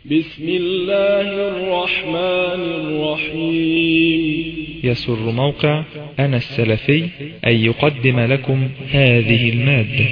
بسم الله الرحمن الرحيم. يسر موقع أنا السلفي أن يقدم لكم هذه المادة.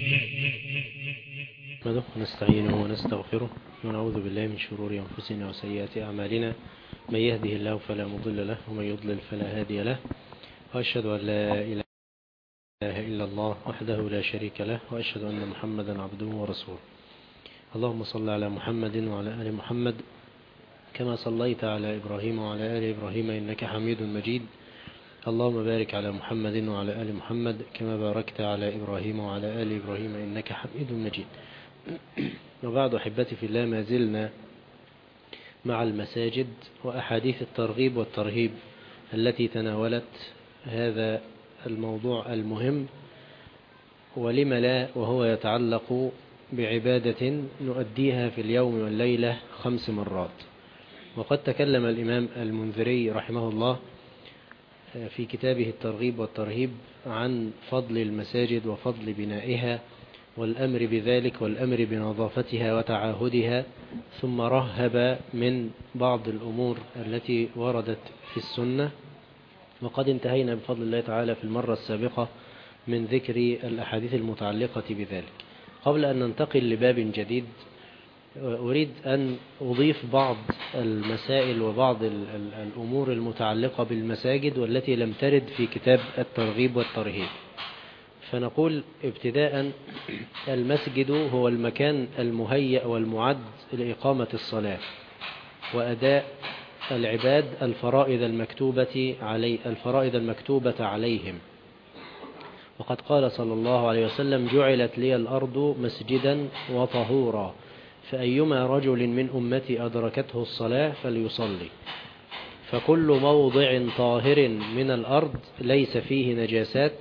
نستعينه ونستغفره ونعوذ بالله من شرور أنفسنا وسيئات أعمالنا، من يهده الله فلا مضل له ومن يضلل فلا هادي له، وأشهد أن لا إله إلا الله وحده لا شريك له، وأشهد أن محمدا عبده ورسوله. اللهم صل على محمد وعلى آل محمد كما صليت على إبراهيم وعلى آل إبراهيم إنك حميد مجيد. اللهم بارك على محمد وعلى آل محمد كما باركت على إبراهيم وعلى آل إبراهيم إنك حميد مجيد. وبعد، أحبتي في الله، ما زلنا مع المساجد وأحاديث الترغيب والترهيب التي تناولت هذا الموضوع المهم، ولم لا، وهو يتعلق بعبادة نؤديها في اليوم والليلة 5 مرات. وقد تكلم الإمام المنذري رحمه الله في كتابه الترغيب والترهيب عن فضل المساجد وفضل بنائها والأمر بذلك والأمر بنظافتها وتعاهدها، ثم رهب من بعض الأمور التي وردت في السنة. وقد انتهينا بفضل الله تعالى في المرة السابقة من ذكر الأحاديث المتعلقة بذلك. قبل أن ننتقل لباب جديد، أريد أن أضيف بعض المسائل وبعض الأمور المتعلقة بالمساجد والتي لم ترد في كتاب الترغيب والترهيب. فنقول ابتداء: المسجد هو المكان المهيأ والمعد لإقامة الصلاة وأداء العباد الفرائض المكتوبة عليهم. وقد قال صلى الله عليه وسلم: جعلت لي الأرض مسجدا وطهورا، فأيما رجل من أمتي أدركته الصلاة فليصلي. فكل موضع طاهر من الأرض ليس فيه نجاسات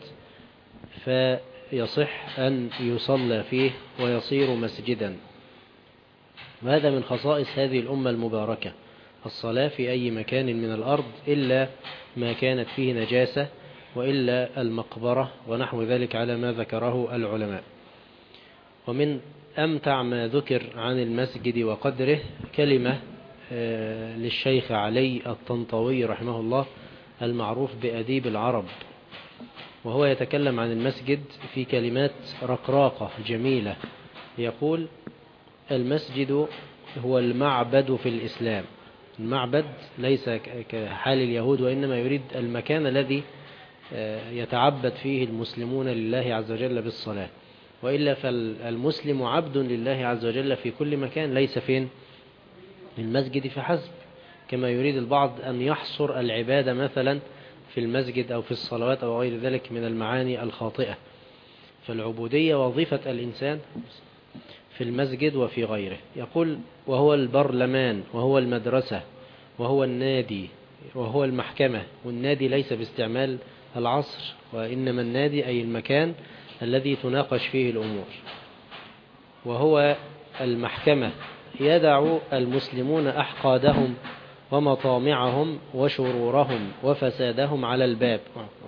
فيصح أن يصلى فيه ويصير مسجدا. وهذا من خصائص هذه الأمة المباركة، الصلاة في أي مكان من الأرض إلا ما كانت فيه نجاسة، وإلا المقبرة ونحو ذلك على ما ذكره العلماء. ومن أمتع ما ذكر عن المسجد وقدره كلمة للشيخ علي الطنطاوي رحمه الله المعروف بأديب العرب، وهو يتكلم عن المسجد في كلمات رقراقة جميلة. يقول: المسجد هو المعبد في الإسلام. المعبد ليس كحال اليهود، وإنما يريد المكان الذي يتعبد فيه المسلمون لله عز وجل بالصلاة، وإلا فالمسلم عبد لله عز وجل في كل مكان، ليس فين المسجد فحسب، كما يريد البعض أن يحصر العبادة مثلا في المسجد أو في الصلوات أو غير ذلك من المعاني الخاطئة. فالعبودية وظيفة الإنسان في المسجد وفي غيره. يقول: وهو البرلمان، وهو المدرسة، وهو النادي، وهو المحكمة. والنادي ليس باستعمال العصر، وإنما النادي أي المكان الذي تناقش فيه الأمور. وهو المحكمة، يدع المسلمون أحقادهم ومطامعهم وشرورهم وفسادهم على الباب.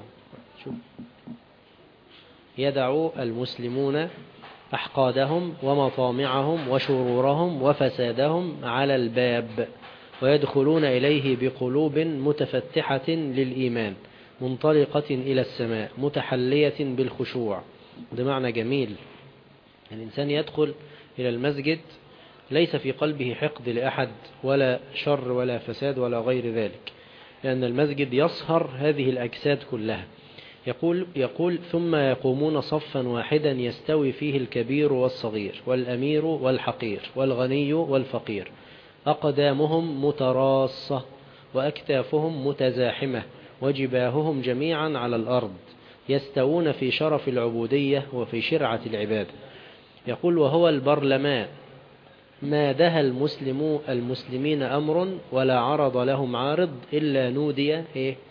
يدع المسلمون أحقادهم ومطامعهم وشرورهم وفسادهم على الباب، ويدخلون إليه بقلوب متفتحة للإيمان منطلقة إلى السماء متحلية بالخشوع. ده معنى جميل. الإنسان يدخل إلى المسجد ليس في قلبه حقد لأحد ولا شر ولا فساد ولا غير ذلك، لأن المسجد يصهر هذه الأجساد كلها. يقول: ثم يقومون صفا واحدا يستوي فيه الكبير والصغير والأمير والحقير والغني والفقير، أقدامهم متراصة وأكتافهم متزاحمة وجباههم جميعا على الأرض، يستوون في شرف العبودية وفي شرعة العبادة. يقول: وهو البرلمان، ما دها المسلمين أمر ولا عرض لهم عارض إلا نودي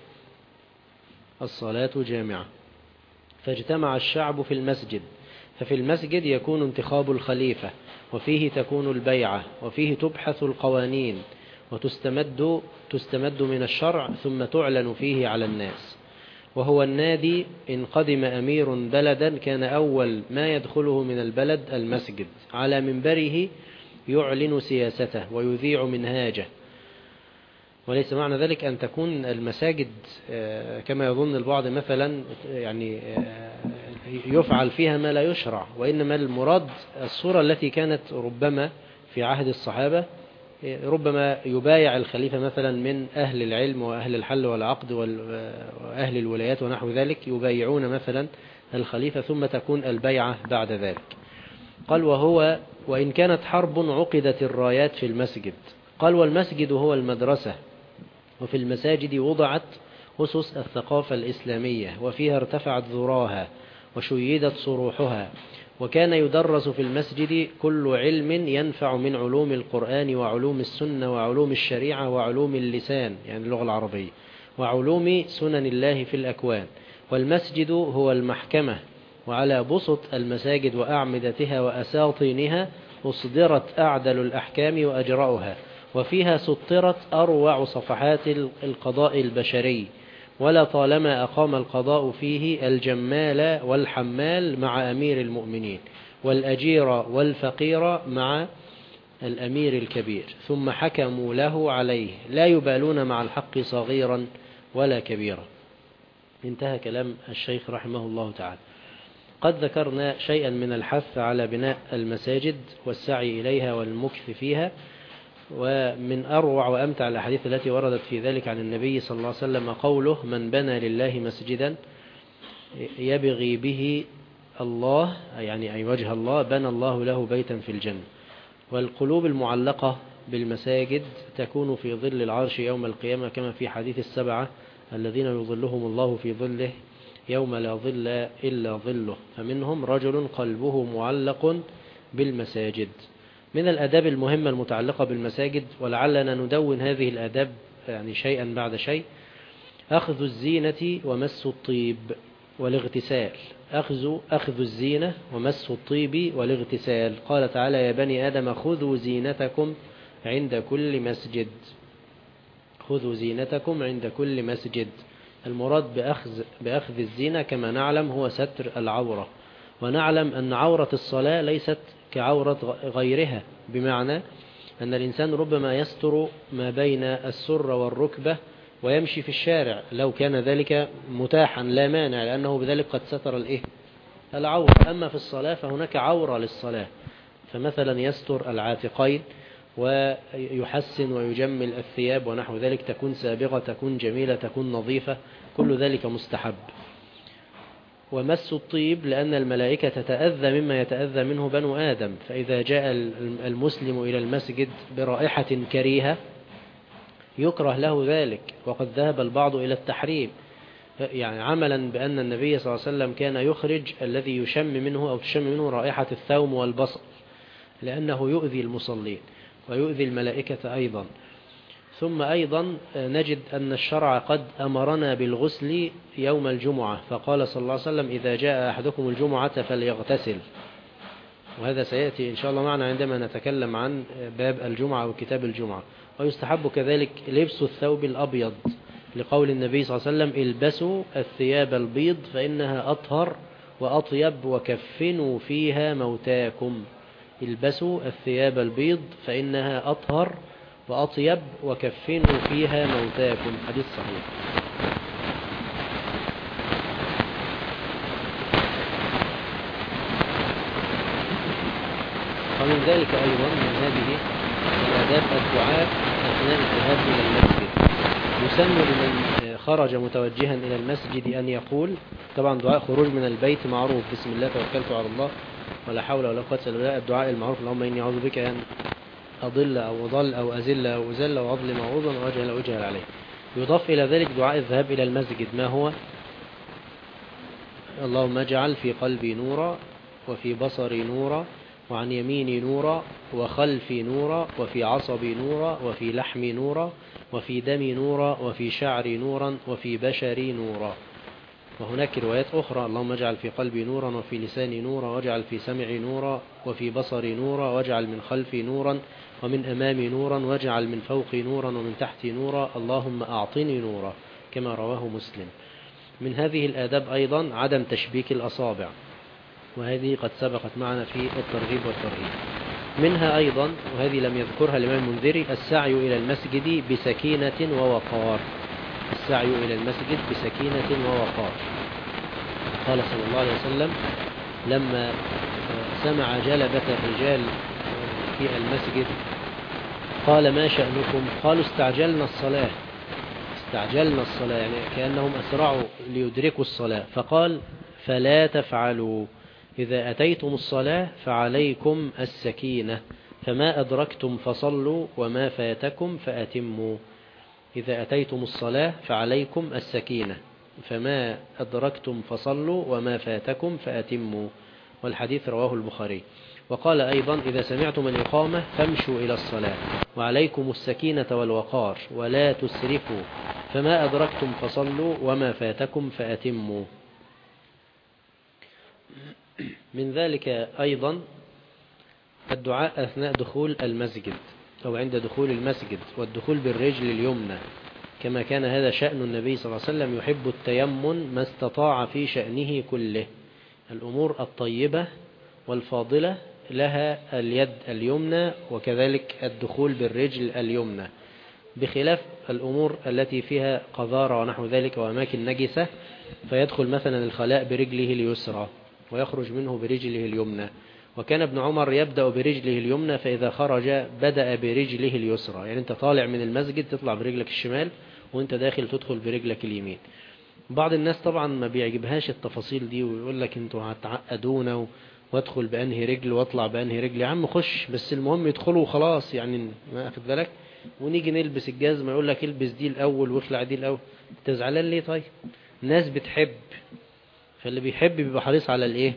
الصلاة جامعة، فاجتمع الشعب في المسجد. ففي المسجد يكون انتخاب الخليفة، وفيه تكون البيعة، وفيه تبحث القوانين وتستمد من الشرع، ثم تعلن فيه على الناس. وهو النادي، إن قدم أمير بلدا كان أول ما يدخله من البلد المسجد، على منبره يعلن سياسته ويذيع منهاجه. وليس معنى ذلك أن تكون المساجد كما يظن البعض مثلا يعني يفعل فيها ما لا يشرع، وإنما المراد الصورة التي كانت ربما في عهد الصحابة، ربما يبايع الخليفة مثلا من أهل العلم وأهل الحل والعقد وأهل الولايات ونحو ذلك، يبايعون مثلا الخليفة ثم تكون البيعة بعد ذلك. قال وإن كانت حرب عقدت الرايات في المسجد. قال والمسجد هو المدرسة، وفي المساجد وضعت أسس الثقافة الإسلامية، وفيها ارتفعت ذراها وشيدت صروحها، وكان يدرس في المسجد كل علم ينفع من علوم القرآن وعلوم السنة وعلوم الشريعة وعلوم اللسان يعني اللغة العربية وعلوم سنن الله في الأكوان. والمسجد هو المحكمة، وعلى بسط المساجد وأعمدتها وأساطينها أصدرت أعدل الأحكام وأجرأها، وفيها سطرت أروع صفحات القضاء البشري، ولا طالما أقام القضاء فيه الجمال والحمال مع أمير المؤمنين، والأجير والفقير مع الأمير الكبير، ثم حكموا له عليه، لا يبالون مع الحق صغيرا ولا كبيرا. انتهى كلام الشيخ رحمه الله تعالى. قد ذكرنا شيئا من الحث على بناء المساجد والسعي إليها والمكث فيها، ومن أروع وأمتع الأحاديث التي وردت في ذلك عن النبي صلى الله عليه وسلم قوله: من بنى لله مسجدا يبغي به الله يعني أي وجه الله بنى الله له بيتا في الجنة. والقلوب المعلقة بالمساجد تكون في ظل العرش يوم القيامة، كما في حديث السبعة الذين يظلهم الله في ظله يوم لا ظل إلا ظله، فمنهم رجل قلبه معلق بالمساجد. من الآداب المهمة المتعلقة بالمساجد، ولعلنا ندون هذه الآداب يعني شيئا بعد شيء: أخذ الزينة ومس الطيب والاغتسال. أخذ الزينة ومس الطيب والاغتسال. قال تعالى: يا بني آدم خذوا زينتكم عند كل مسجد. خذوا زينتكم عند كل مسجد. المراد بأخذ الزينة كما نعلم هو ستر العورة، ونعلم أن عورة الصلاة ليست كعورة غيرها، بمعنى أن الإنسان ربما يستر ما بين السرة والركبة ويمشي في الشارع لو كان ذلك متاحا لا مانع، لأنه بذلك قد ستر العورة. أما في الصلاة فهناك عورة للصلاة، فمثلا يستر العاتقين ويحسن ويجمل الثياب ونحو ذلك، تكون سابغة، تكون جميلة، تكون نظيفة، كل ذلك مستحب. ومس الطيب لأن الملائكة تتأذى مما يتأذى منه بنو آدم، فإذا جاء المسلم إلى المسجد برائحة كريهة يكره له ذلك، وقد ذهب البعض إلى التحريم، يعني عملا بأن النبي صلى الله عليه وسلم كان يخرج الذي يشم منه أو تشم منه رائحة الثوم والبصل، لأنه يؤذي المصلين ويؤذي الملائكة أيضا. ثم أيضا نجد أن الشرع قد أمرنا بالغسل يوم الجمعة، فقال صلى الله عليه وسلم: إذا جاء أحدكم الجمعة فليغتسل. وهذا سيأتي إن شاء الله معنا عندما نتكلم عن باب الجمعة وكتاب الجمعة. ويستحب كذلك لبس الثوب الأبيض، لقول النبي صلى الله عليه وسلم: البسوا الثياب البيض فإنها أطهر وأطيب وكفنوا فيها موتاكم. البسوا الثياب البيض فإنها أطهر وأطيب وكفنوا فيها موتاكم. حديث صحيح. ومن ذلك أيضا من هذه الآداب الدعاء أثناء الذهاب إلى المسجد. يسن لمن خرج متوجها إلى المسجد أن يقول، طبعا دعاء خروج من البيت معروف: بسم الله توكلت على الله ولا حول ولا قوة إلا بالله. الدعاء المعروف: اللهم إني أعوذ بك أن أضل أو أضل أو أزل أو أزل وأظلم أو أظلم وأجهل أو أجهل عليه. يضاف إلى ذلك دعاء الذهاب إلى المسجد، ما هو: اللهم اجعل في قلبي نورا وفي بصري نورا وعن يميني نورا وخلفي نورا وفي عصبي نورا وفي لحمي نورا وفي دمي نورا وفي شعري نورا وفي بشري نورا. وهناك روايات أخرى: اللهم اجعل في قلبي نورا وفي لساني نورا واجعل في سمعي نورا وفي بصري نورا واجعل من خلفي نورا ومن أمامي نورا واجعل من فوقي نورا ومن تحتي نورا، اللهم أعطني نورا، كما رواه مسلم. من هذه الآداب أيضا عدم تشبيك الأصابع، وهذه قد سبقت معنا في الترغيب والترهيب. منها أيضا، وهذه لم يذكرها الإمام المنذري، السعي إلى المسجد بسكينة ووقار. السعي إلى المسجد بسكينة ووقار. قال صلى الله عليه وسلم لما سمع جلبة الرجال في المسجد قال: ما شأنكم؟ قالوا: استعجلنا الصلاة. استعجلنا الصلاة يعني كأنهم أسرعوا ليدركوا الصلاة. فقال: فلا تفعلوا، إذا أتيتم الصلاة فعليكم السكينة، فما أدركتم فصلوا وما فاتكم فأتموا. إذا أتيتم الصلاة فعليكم السكينة، فما أدركتم فصلوا وما فاتكم فأتموا. والحديث رواه البخاري. وقال أيضا: إذا سمعتم الإقامة فامشوا إلى الصلاة، وعليكم السكينة والوقار، ولا تسرفوا، فما أدركتم فصلوا وما فاتكم فأتموا. من ذلك أيضا الدعاء أثناء دخول المسجد أو عند دخول المسجد، والدخول بالرجل اليمنى، كما كان هذا شأن النبي صلى الله عليه وسلم، يحب التيمم ما استطاع في شأنه كله. الأمور الطيبة والفاضلة لها اليد اليمنى، وكذلك الدخول بالرجل اليمنى، بخلاف الأمور التي فيها قذارة ونحو ذلك وأماكن نجسة، فيدخل مثلا الخلاء برجله اليسرى ويخرج منه برجله اليمنى. وكان ابن عمر يبدأ برجله اليمنى، فإذا خرج بدأ برجله اليسرى. يعني أنت طالع من المسجد تطلع برجلك الشمال، وأنت داخل تدخل برجلك اليمين. بعض الناس طبعا ما بيعجبهاش التفاصيل دي، ويقول لك انتوا هتعقدونا، وادخل بأنهي رجل واطلع بأنهي رجل. يا عم خش بس، المهم يدخلوا وخلاص، يعني ما أخذ بالك. ونيجي نلبس الجزمة يقول لك البس دي الأول واخلع دي الأول. انت زعلان ليه؟ طيب الناس بتحب، فاللي بيحب بيبقى حريص على الايه؟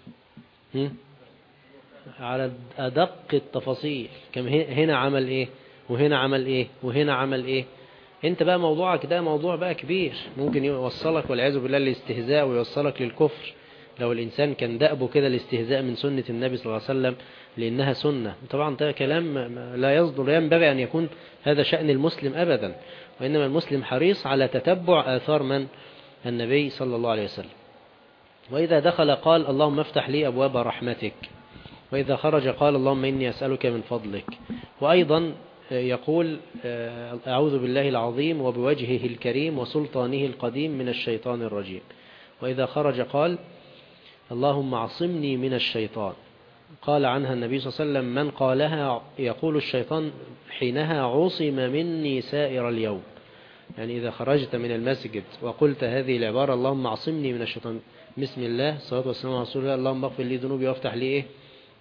على أدق التفاصيل. كم هنا عمل ايه، وهنا عمل ايه، وهنا عمل ايه. انت بقى موضوعك ده موضوع بقى كبير، ممكن يوصلك والعياذ بالله للاستهزاء، ويوصلك للكفر لو الإنسان كان دأبه كده الاستهزاء من سنة النبي صلى الله عليه وسلم، لأنها سنة. طبعا ده كلام لا يصدر، لا ينبغي أن يكون هذا شأن المسلم أبدا، وإنما المسلم حريص على تتبع آثار من؟ النبي صلى الله عليه وسلم. وإذا دخل قال: اللهم افتح لي أبواب رحمتك. وإذا خرج قال: اللهم إني أسألك من فضلك. وأيضا يقول: أعوذ بالله العظيم وبوجهه الكريم وسلطانه القديم من الشيطان الرجيم. وإذا خرج قال: اللهم عصمني من الشيطان. قال عنها النبي صلى الله عليه وسلم: من قالها يقول الشيطان حينها: عصم مني سائر اليوم. يعني إذا خرجت من المسجد وقلت هذه العبارة: اللهم عصمني من الشيطان، بسم الله، الصلاة والسلام على رسول الله، اللهم اغفر لي ذنوبي وافتح لي إيه؟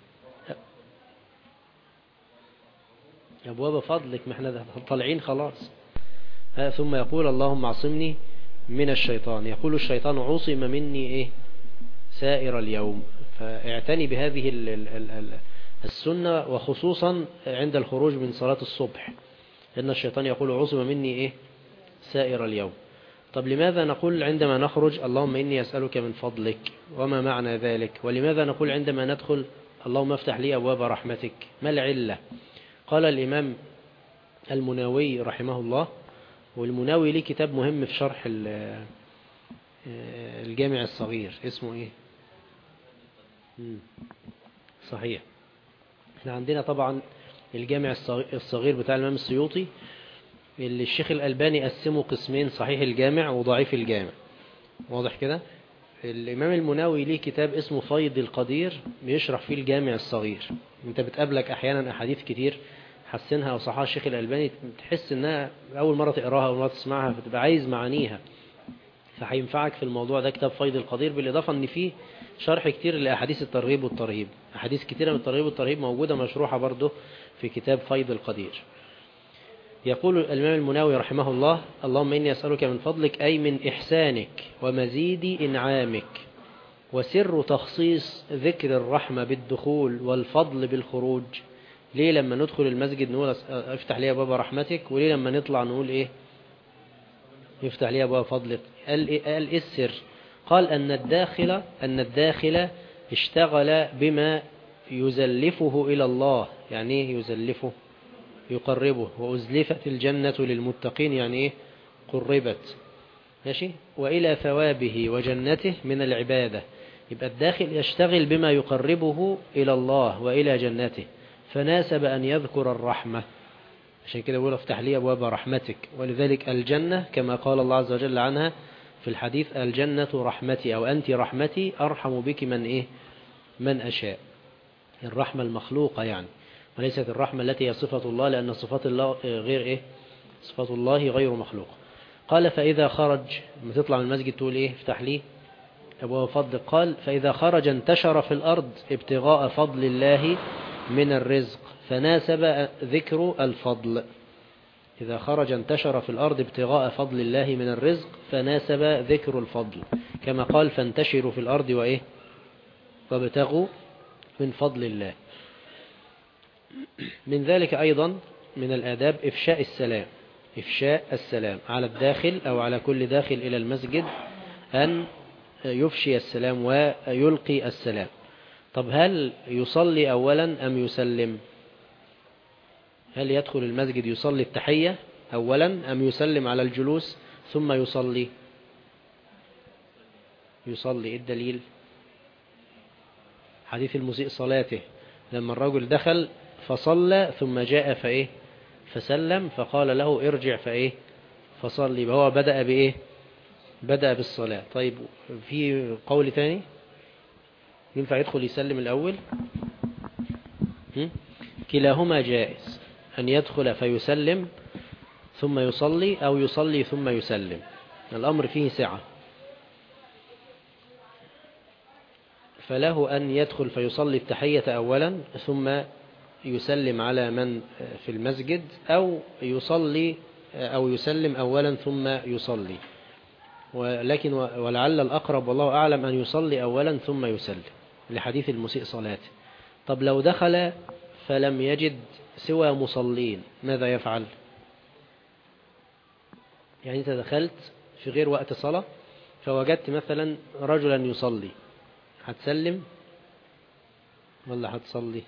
أبواب فضلك، ما احنا طالعين خلاص. ثم يقول: اللهم عصمني من الشيطان. يقول الشيطان: عصم مني إيه؟ سائر اليوم. فاعتني بهذه السنة، وخصوصا عند الخروج من صلاة الصبح، لأن الشيطان يقول: عصم مني إيه؟ سائر اليوم. طب لماذا نقول عندما نخرج: اللهم إني أسألك من فضلك؟ وما معنى ذلك؟ ولماذا نقول عندما ندخل: اللهم افتح لي أبواب رحمتك؟ ما العلة؟ قال الإمام المناوي رحمه الله، والمناوي ليه كتاب مهم في شرح الجامع الصغير، اسمه إيه؟ صحيح. احنا عندنا طبعا الجامع الصغير بتاع الإمام السيوطي، اللي الشيخ الألباني قسمه قسمين: صحيح الجامع وضعيف الجامع. واضح كده؟ الإمام المناوي ليه كتاب اسمه فيض القدير، بيشرح فيه الجامع الصغير. انت بتقابلك أحيانا أحاديث كتير حسنها وصحها الشيخ الألباني، تحس انها أول مرة تقراها أول مرة تسمعها، فتبقى عايز معانيها، فهينفعك في الموضوع ده كتاب فيض القدير. بالإضافة ان فيه شرح كتير لأحاديث الترغيب والترهيب، أحاديث كتيرة من الترغيب والترهيب موجودة مشروحة برضه في كتاب فيض القدير. يقول الإمام المناوي رحمه الله: اللهم إني أسألك من فضلك، أي من إحسانك ومزيد إنعامك، وسر تخصيص ذكر الرحمة بالدخول والفضل بالخروج. ليه لما ندخل المسجد نقول افتح لي أبواب رحمتك، وليه لما نطلع نقول إيه؟ يفتح لي أبواب فضلك؟ قال إيه السر؟ قال أن الداخل اشتغل بما يزلفه إلى الله. يعني إيه يزلفه؟ يقربه. وأزلفت الجنة للمتقين، يعني إيه؟ قربت. ماشي. وإلى ثوابه وجنته من العبادة. يبقى الداخل يشتغل بما يقربه إلى الله وإلى جنته، فناسب أن يذكر الرحمة، عشان كده بيقول افتح لي أبواب رحمتك. ولذلك الجنة كما قال الله عز وجل عنها في الحديث: الجنة رحمتي أو أنت رحمتي أرحم بك من أشاء. الرحمة المخلوقة يعني، وليست الرحمة التي هي صفة الله، لأن صفات الله غير صفات الله غير مخلوقة. قال فإذا خرج، لما تطلع من المسجد تقول افتح لي أبواب فضل. قال فإذا خرج انتشر في الأرض ابتغاء فضل الله من الرزق، فناسب ذكر الفضل. إذا خرج انتشر في الأرض ابتغاء فضل الله من الرزق، فناسب ذكر الفضل، كما قال فانتشروا في الأرض وابتغوا من فضل الله. من ذلك أيضا من الآداب إفشاء السلام على الداخل أو على كل داخل إلى المسجد، أن يفشي السلام ويلقي السلام. طب هل يصلي أولا أم يسلم؟ هل يدخل المسجد يصلي التحية أولا أم يسلم على الجلوس ثم يصلي؟ يصلي. الدليل حديث المسيء صلاته، لما الرجل دخل فصلى ثم جاء فسلم، فقال له ارجع فصلي. وهو بدأ بالصلاة. طيب في قول ثاني ينفع يدخل يسلم الأول؟ كلاهما جائز، أن يدخل فيسلم ثم يصلي، أو يصلي ثم يسلم. الأمر فيه سعة، فله أن يدخل فيصلي التحية أولا ثم يسلم على من في المسجد، أو يسلم أولا ثم يصلي. ولكن ولعل الأقرب والله أعلم أن يصلي أولا ثم يسلم، لحديث المسيء صلاته. طب لو دخل فلم يجد سوى مصلين ماذا يفعل؟ يعني أنت دخلت في غير وقت صلاة فوجدت مثلا رجلا يصلي، هتسلم ولا هتصلي؟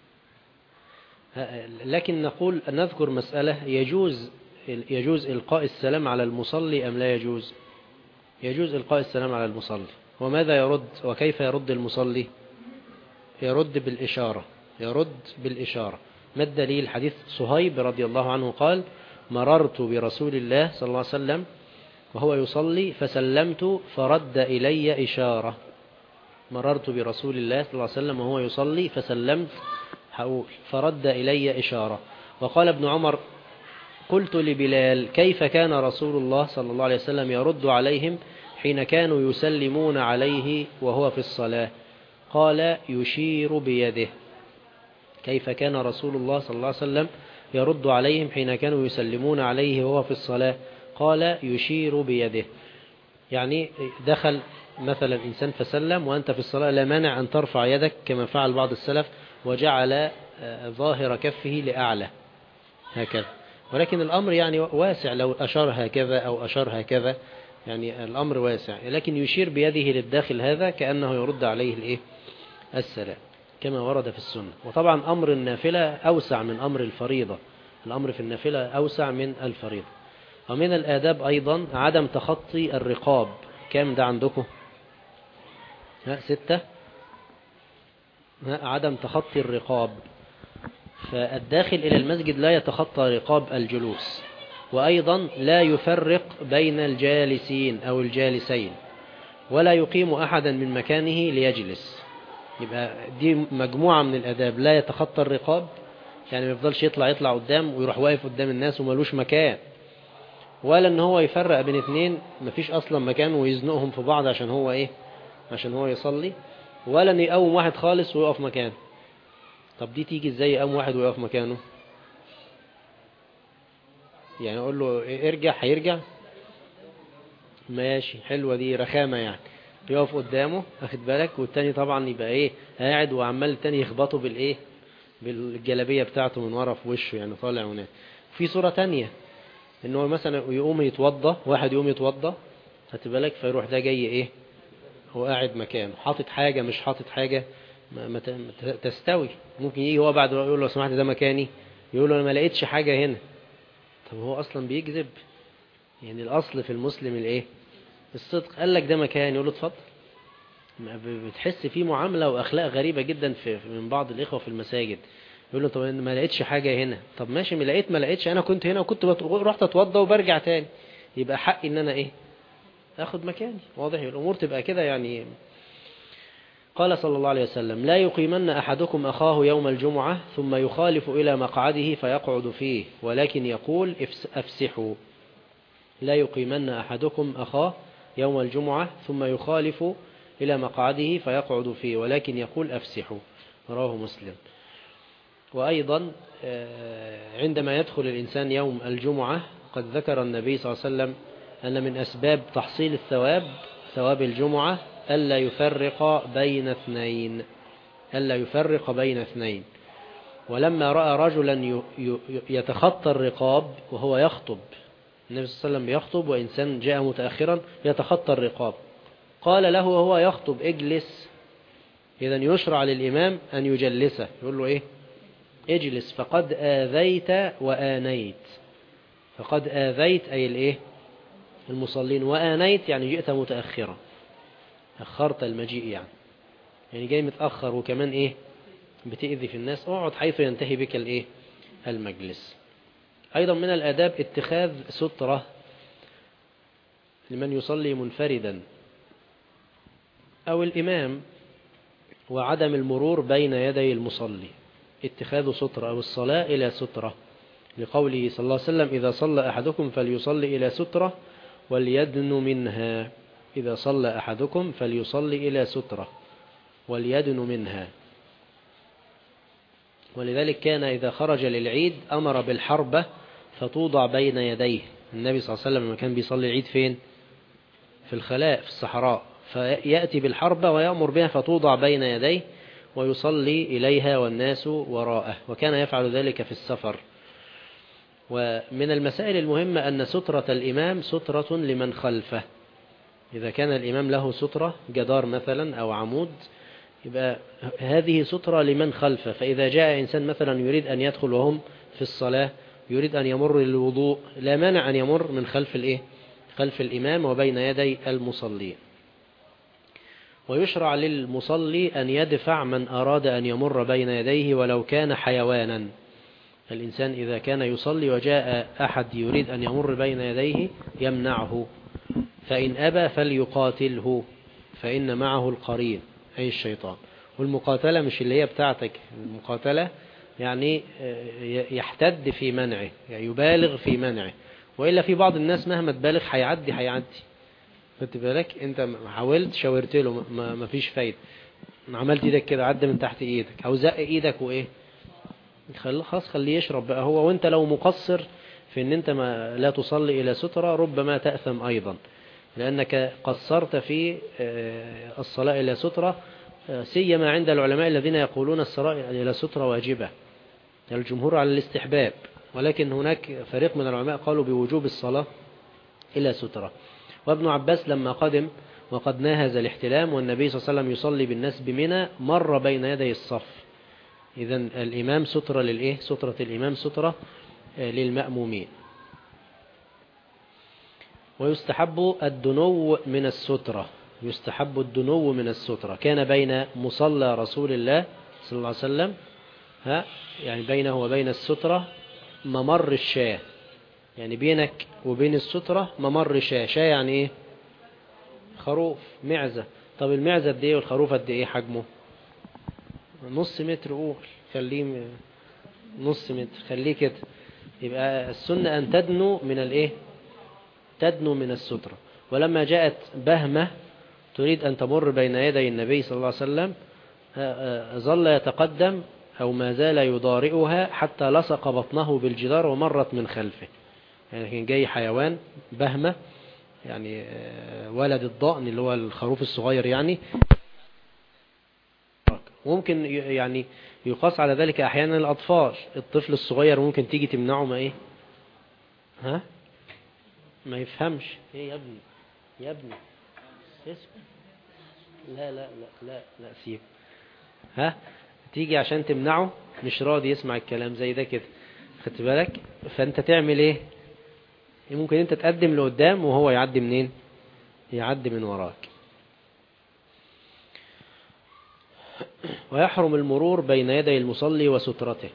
لكن نذكر مسألة: يجوز إلقاء السلام على المصلي أم لا يجوز؟ يجوز إلقاء السلام على المصلي. وماذا يرد وكيف يرد المصلي؟ يرد بالإشارة. ما الدليل؟ حديث صهيب رضي الله عنه قال: مررت برسول الله صلى الله عليه وسلم وهو يصلي فسلمت فرد إلي إشارة. مررت برسول الله صلى الله عليه وسلم وهو يصلي فسلمت فرد إلي إشارة. وقال ابن عمر: قلت لبلال: كيف كان رسول الله صلى الله عليه وسلم يرد عليهم حين كانوا يسلمون عليه وهو في الصلاة؟ قال: يشير بيده. كيف كان رسول الله صلى الله عليه وسلم يرد عليهم حين كانوا يسلمون عليه وهو في الصلاة؟ قال: يشير بيده. يعني دخل مثلا إنسان فسلم وأنت في الصلاة، لا مانع أن ترفع يدك كما فعل بعض السلف وجعل ظاهر كفه لأعلى هكذا. ولكن الأمر يعني واسع، لو أشار هكذا أو أشار هكذا يعني الأمر واسع، لكن يشير بيده للداخل هذا كأنه يرد عليه السلام كما ورد في السنة. وطبعا أمر النافلة أوسع من أمر الفريضة، الأمر في النافلة أوسع من الفريضة. ومن الآداب أيضا عدم تخطي الرقاب. كم ده عندكم؟ 6. عدم تخطي الرقاب. فالداخل إلى المسجد لا يتخطى رقاب الجلوس، وأيضا لا يفرق بين الجالسين أو الجالسين، ولا يقيم أحدا من مكانه ليجلس. يبقى دي مجموعة من الآداب: لا يتخطى الرقاب، يعني ما يفضلش يطلع قدام ويروح واقف قدام الناس ومالوش مكان، ولا ان هو يفرق بين اثنين مفيش اصلا مكان ويزنقهم في بعض عشان هو يصلي، ولا ان يقوم واحد خالص ويقف مكانه. طب دي تيجي ازاي يقوم واحد ويقف مكانه؟ يعني اقول له ارجع هيرجع؟ ماشي، حلوة دي، رخامة يعني. يقف قدامه واخد بالك، والتاني طبعا يبقى قاعد وعمال التاني يخبطه بالجلابية بتاعته من ورا في وشه، يعني طالع هناك. في صورة تانية انه مثلا يقوم يتوضى، واحد يقوم يتوضى خدت بالك، فيروح ده جاي هو قاعد مكانه، حاطط حاجة مش حاطط حاجة ما تستوي. ممكن يجي هو بعد يقول له سمحت ده مكاني، يقول له انا ما لقيتش حاجة هنا. طب هو اصلا بيكذب. يعني الاصل في المسلم الصدق. قال لك ده مكاني، يقول له اتفضل. بتحس فيه معاملة واخلاق غريبة جدا من بعض الاخوة في المساجد. يقول له طب ما لقيتش حاجة هنا. طب ماشي، ما لقيتش، انا كنت هنا وكنت رحت اتوضى وبرجع تاني، يبقى حقي ان انا ايه اخد مكاني. واضح الامور تبقى كده يعني. قال صلى الله عليه وسلم: لا يقيمن أحدكم أخاه يوم الجمعة ثم يخالف إلى مقعده فيقعد فيه، ولكن يقول أفسحوا. لا يقيمن أحدكم أخاه يوم الجمعة ثم يخالف إلى مقعده فيقعد فيه، ولكن يقول أفسحوا. رواه مسلم. وأيضا عندما يدخل الإنسان يوم الجمعة، قد ذكر النبي صلى الله عليه وسلم أن من أسباب تحصيل ثواب الجمعة ألا يفرق بين اثنين. ولما رأى رجلا يتخطى الرقاب وهو يخطب، النبي صلى الله عليه وسلم يخطب وإنسان جاء متأخرا يتخطى الرقاب، قال له وهو يخطب: اجلس. إذا يشرع للإمام أن يجلسه، يقول له إيه؟ اجلس، فقد آذيت وآنيت. فقد آذيت أي الإيه؟ المصلين، وآنيت يعني جئت متأخرا، أخرت المجيء يعني جاي متأخر وكمان إيه؟ بتأذي في الناس. اقعد حيث ينتهي بك الإيه؟ المجلس. أيضا من الآداب اتخاذ سترة لمن يصلي منفردا أو الإمام، وعدم المرور بين يدي المصلي. اتخاذ سترة أو الصلاة إلى سترة، لقوله صلى الله عليه وسلم: إذا صلى أحدكم فليصلي إلى سترة وليدن منها. إذا صلى أحدكم فليصلي إلى سترة وليدن منها. ولذلك كان إذا خرج للعيد أمر بالحربة فتوضع بين يديه. النبي صلى الله عليه وسلم لما كان بيصلي العيد فين؟ في الخلاء في الصحراء، فيأتي بالحربة ويأمر بها فتوضع بين يديه ويصلي إليها والناس وراءه، وكان يفعل ذلك في السفر. ومن المسائل المهمة أن سترة الإمام سترة لمن خلفه. إذا كان الإمام له سترة جدار مثلا أو عمود، يبقى هذه سترة لمن خلفه. فإذا جاء إنسان مثلا يريد أن يدخل وهم في الصلاة، يريد أن يمر للوضوء، لا مانع أن يمر من خلف الإمام وبين يدي المصلين. ويشرع للمصلي أن يدفع من أراد أن يمر بين يديه ولو كان حيوانا. الإنسان إذا كان يصلي وجاء أحد يريد أن يمر بين يديه يمنعه، فإن أبى فليقاتله، فإن معه القرين أي الشيطان. والمقاتلة مش اللي هي بتاعتك، المقاتلة يعني يحتد في منعه، يعني يبالغ في منعه. وإلا في بعض الناس مهما تبالغ هيعدي. خدت بالك؟ انت حاولت شاورت له ما فيش فايدة، عملت ايدك كده عدى من تحت ايدك او زق ايدك وايه، خلاص خليه يشرب بقى هو. وانت لو مقصر في ان انت لا تصلي الى سترة ربما تأثم ايضا، لانك قصرت في الصلاة الى سترة، سيما عند العلماء الذين يقولون الصلاة الى سترة واجبة. الجمهور على الاستحباب، ولكن هناك فريق من العلماء قالوا بوجوب الصلاة الى سترة. وابن عباس لما قدم وقد ناهز الاحتلام والنبي صلى الله عليه وسلم يصلي بالناس بمنى مر بين يدي الصف. إذن الإمام سترة للإيه؟ سترة الإمام سترة للمأمومين. ويستحب الدنو من السترة. كان بين مصلى رسول الله صلى الله عليه وسلم يعني بينه وبين السترة ممر الشاة، يعني بينك وبين السترة ممر شاة يعني ايه؟ خروف، معزة. طب المعزة قد ايه والخروف قد ايه حجمه؟ نص متر، قول خليه نص متر، خليه كده. يبقى السنة ان تدنو من الايه؟ تدنو من السترة. ولما جاءت بهمة تريد ان تمر بين يدي النبي صلى الله عليه وسلم، ظل يتقدم او ما زال يضارئها حتى لصق بطنه بالجدار ومرت من خلفه. يعني كان جاي حيوان بهمة، يعني ولد الضأن اللي هو الخروف الصغير يعني. ممكن يعني يقاس على ذلك أحيانا الأطفال، الطفل الصغير ممكن تيجي تمنعه ما يفهمش. ايه يا ابني اسكت، لا سيب. تيجي عشان تمنعه مش راضي يسمع الكلام زي ده كده، خدت بالك؟ فانت تعمل ايه؟ ممكن انت تقدم لقدام وهو يعدي منين؟ يعدي من وراك. ويحرم المرور بين يدي المصلي وسترته،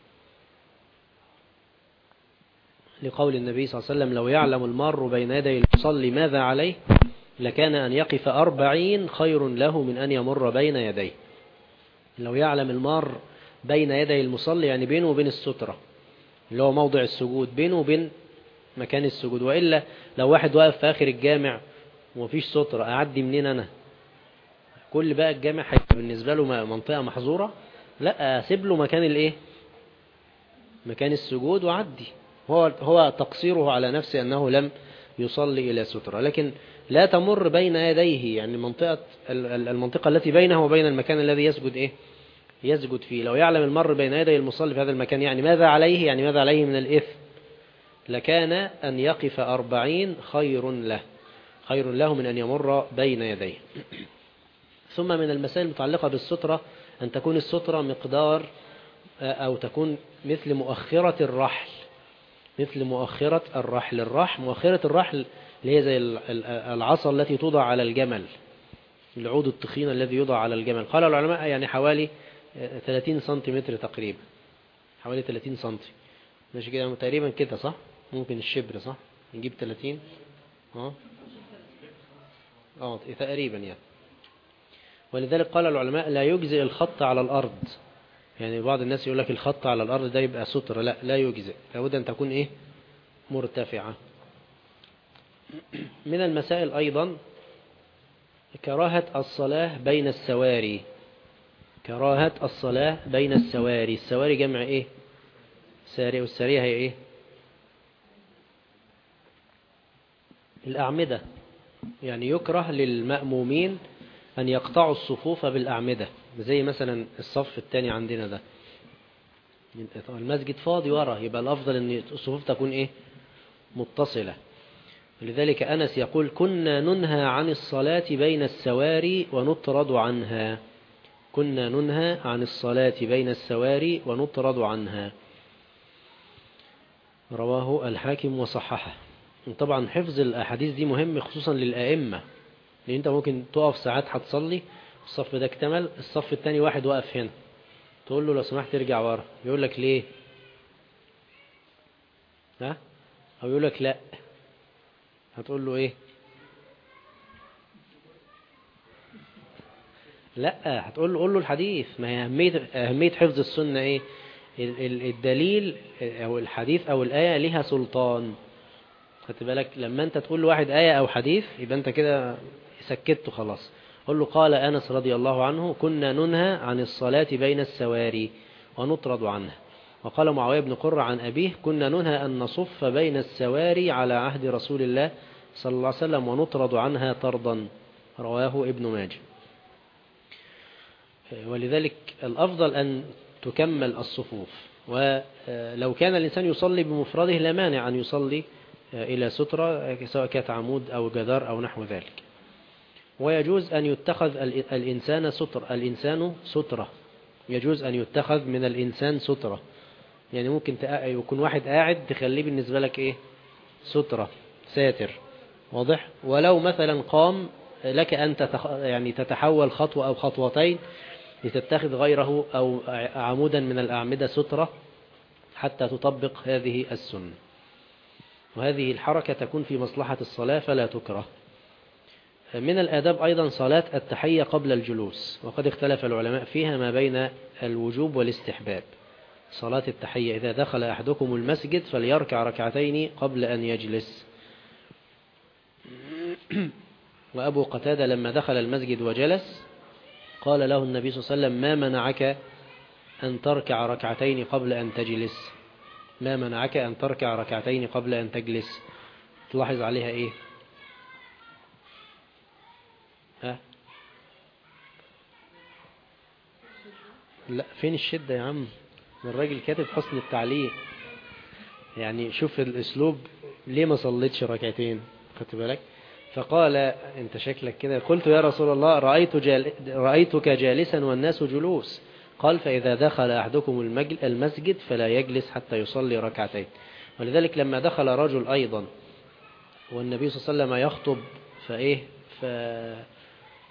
لقول النبي صلى الله عليه وسلم: لو يعلم المار بين يدي المصلي ماذا عليه لكان أن يقف 40 خير له من أن يمر بين يديه. لو يعلم المار بين يدي المصلي يعني بينه وبين السترة اللي هو موضع السجود، بينه وبين مكان السجود. وإلا لو واحد واقف في آخر الجامع ومفيش سترة، أعدي منين أنا؟ كل بقى الجامع هيبقى بالنسبة له منطقة محظورة؟ لا، أسيب له مكان الإيه؟ مكان السجود وعدي. هو تقصيره على نفسه أنه لم يصلي إلى سترة. لكن لا تمر بين يديه، يعني المنطقة التي بينه وبين المكان الذي يسجد فيه. لو يعلم المر بين يدي المصلي في هذا المكان يعني ماذا عليه، يعني ماذا عليه من الإثم، لكان أن يقف 40 خير له من أن يمر بين يديه. ثم من المسائل المتعلقة بالسترة أن تكون السترة مقدار أو تكون مثل مؤخرة الرحل، مؤخرة الرحل اللي هي زي العصا التي توضع على الجمل، العود التخين الذي يوضع على الجمل. قال العلماء يعني حوالي 30 سنتيمتر تقريبا، حوالي 30 سنتي، ماشي كده تقريبا كده صح؟ ممكن الشبر صح؟ نجيب 30 تقريبا يعني. ولذلك قال العلماء لا يجزئ الخط على الأرض. يعني بعض الناس يقول لك الخط على الأرض ده يبقى سترة، لا يجزئ، لابد أن تكون مرتفعة. من المسائل أيضا كراهة الصلاة بين السواري. السواري جمع ساري، والسارية هي الأعمدة. يعني يكره للمأمومين أن يقطعوا الصفوف بالأعمدة، زي مثلا الصف الثاني عندنا ده، المسجد فاضي ورا، يبقى الأفضل أن الصفوف تكون متصلة. لذلك أنس يقول: كنا ننهى عن الصلاة بين السواري ونطرد عنها. رواه الحاكم وصححه. طبعا حفظ الأحاديث دي مهم خصوصا للأئمة، لأن أنت ممكن تقف ساعات هتصلي، الصف ده اكتمل، الصف الثاني واحد واقف هنا، تقول له لو سمحت ارجع ورا، يقول لك ليه؟ أو يقول لك لا، هتقول له لا، هتقول له الحديث. ما هي أهمية حفظ السنة الدليل أو الحديث أو الآية لها سلطان. خدت بالك؟ لما أنت تقول له واحد آية أو حديث يبقى أنت كده سكته خلاص. قل له: قال أنس رضي الله عنه: كنا ننهى عن الصلاة بين السواري ونطرد عنها. وقال معاوية بن قرة عن أبيه: كنا ننهى أن نصف بين السواري على عهد رسول الله صلى الله عليه وسلم ونطرد عنها طردا. رواه ابن ماجه. ولذلك الأفضل أن تكمل الصفوف. ولو كان الإنسان يصلي بمفرده لا مانع أن يصلي إلى سترة، سواء كانت عمود أو جدار أو نحو ذلك. ويجوز أن يتخذ الإنسان سترة، يجوز أن يتخذ من الإنسان سترة. يعني ممكن يكون واحد قاعد تخليه بالنسبة لك سترة، ساتر، واضح. ولو مثلا قام لك أن يعني تتحول خطوة أو خطوتين لتتخذ غيره أو عمودا من الأعمدة سترة حتى تطبق هذه السنة. وهذه الحركة تكون في مصلحة الصلاة فلا تكره. من الآداب أيضا صلاة التحية قبل الجلوس، وقد اختلف العلماء فيها ما بين الوجوب والاستحباب. صلاة التحية: إذا دخل أحدكم المسجد فليركع ركعتين قبل أن يجلس. وأبو قتادة لما دخل المسجد وجلس قال له النبي صلى الله عليه وسلم: ما منعك أن تركع ركعتين قبل أن تجلس؟ تلاحظ عليها لا، فين الشدة يا عم؟ الراجل كاتب حسن التعليق، يعني شوف الأسلوب. ليه ما صليتش ركعتين؟ خدت بالك؟ فقال: انت شكلك كده. قلت: يا رسول الله، رأيتك جالسا والناس جلوس. قال: فإذا دخل أحدكم المسجد فلا يجلس حتى يصلي ركعتين. ولذلك لما دخل رجل أيضا والنبي صلى الله عليه وسلم يخطب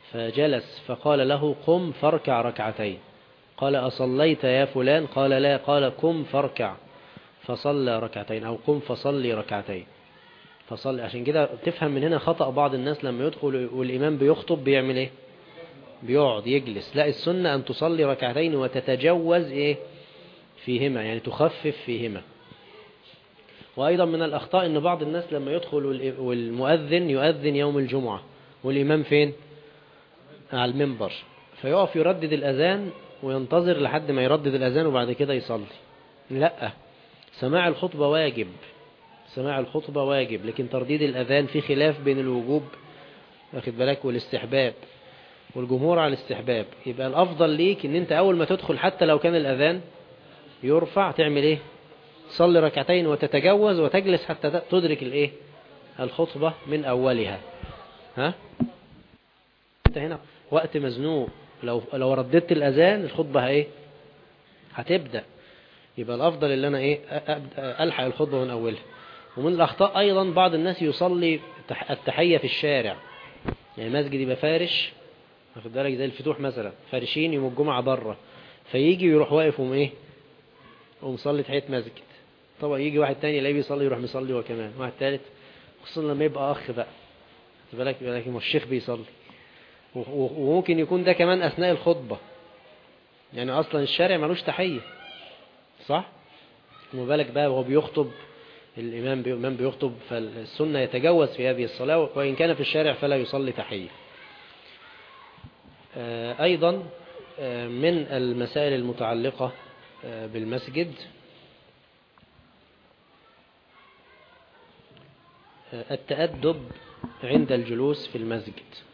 فجلس فقال له قم فاركع ركعتين. قال أصليت يا فلان؟ قال لا. قال قم فاركع فصلى ركعتين، أو قم فصلي ركعتين. فصلي. عشان كده تفهم من هنا خطأ بعض الناس لما يدخل والإمام بيخطب بيعمل إيه؟ بيقعد يجلس. لا، السنة أن تصلي ركعتين وتتجوز إيه فيهما، يعني تخفف فيهما. وأيضا من الأخطاء أن بعض الناس لما يدخل والمؤذن يؤذن يوم الجمعة والإمام فين؟ على المنبر، فيقف يردد الأذان وينتظر لحد ما يردد الأذان وبعد كده يصلي. لا، سماع الخطبة واجب، سماع الخطبة واجب، لكن ترديد الأذان في خلاف بين الوجوب واخد بالك والاستحباب، والجمهور على الاستحباب. يبقى الأفضل ليك ان انت أول ما تدخل حتى لو كان الأذان يرفع تعمل ايه؟ تصلي ركعتين وتتجوز وتجلس حتى تدرك الايه؟ الخطبة من أولها. ها؟ انت هنا وقت مزنوق، لو رددت الأذان الخطبة ايه؟ هتبدأ. يبقى الأفضل اللي أنا ايه؟ ألحق الخطبة من أولها. ومن الأخطاء أيضا بعض الناس يصلي التحية في الشارع، يعني مسجد يبقى فارش واخد بالك زي الفتوح مثلا، فارشين يوم الجمعة بره، فيجي يروح واقف ايه؟ ومصلي تحية مسجد. طبعا يجي واحد تاني يلاقيه بيصلي يروح مصلي وكمان، واحد تالت، خصوصا لما يبقى أخ بقى واخد بالك الشيخ بيصلي، وممكن يكون ده كمان أثناء الخطبة، يعني أصلا الشارع ملوش تحية صح؟ وما بالك بقى وهو بيخطب الإمام بيخطب، فالسنة يتجوز في هذه الصلاة، وإن كان في الشارع فلا يصلي تحية. أيضا من المسائل المتعلقة بالمسجد التأدب عند الجلوس في المسجد.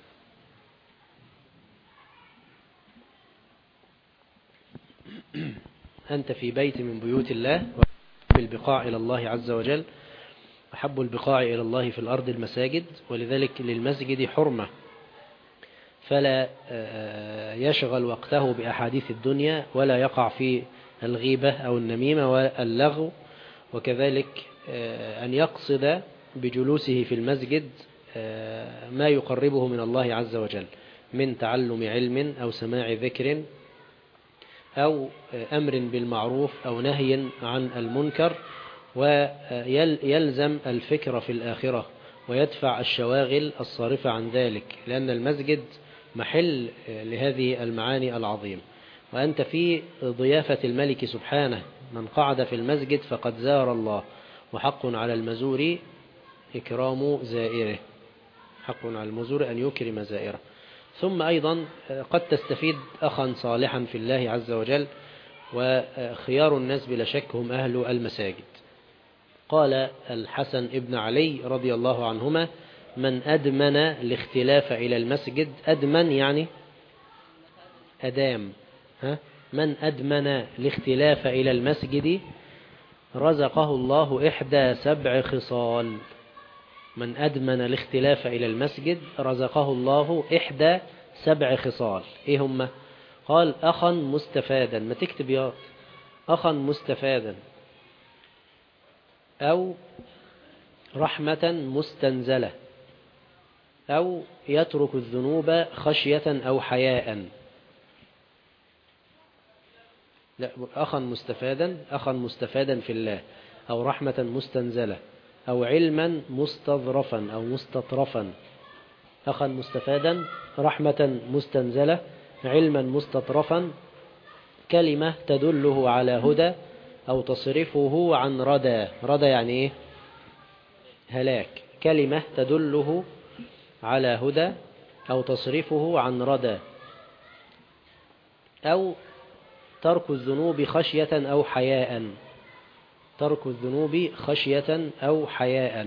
أنت في بيت من بيوت الله، بالبقاع إلى الله عز وجل، أحب البقاع إلى الله في الأرض المساجد، ولذلك للمسجد حرمة، فلا يشغل وقته بأحاديث الدنيا، ولا يقع في الغيبة أو النميمة واللغو. وكذلك أن يقصد بجلوسه في المسجد ما يقربه من الله عز وجل من تعلم علم أو سماع ذكر أو أمر بالمعروف أو نهي عن المنكر، ويلزم الفكر في الآخرة ويدفع الشواغل الصارفة عن ذلك، لأن المسجد محل لهذه المعاني العظيمة. وأنت في ضيافة الملك سبحانه، من قعد في المسجد فقد زار الله، وحق على المزور إكرام زائره، حق على المزور أن يكرم زائره. ثم أيضا قد تستفيد أخا صالحا في الله عز وجل، وخيار الناس بلا شك هم أهل المساجد. قال الحسن ابن علي رضي الله عنهما: من أدمن الاختلاف إلى المسجد، أدمن يعني أدام، من أدمن الاختلاف إلى المسجد رزقه الله 71 خصال. من أدمن الاختلاف إلى المسجد رزقه الله 71 خصال. إيه هم؟ قال: أخا مستفادا، ما تكتب يا أخا مستفادا، أو رحمة مستنزلة، أو يترك الذنوب خشية أو حياء. لا، أخا مستفادا، أخا مستفادا في الله، أو رحمة مستنزلة، أو علما مستظرفا أو مستطرفا. أخا مستفادا، رحمة مستنزلة، علما مستطرفا، كلمة تدله على هدى أو تصرفه عن ردى. ردى يعني إيه؟ هلاك. كلمة تدله على هدى أو تصرفه عن ردى، أو ترك الذنوب خشية أو حياء. ترك الذنوب خشية أو حياء.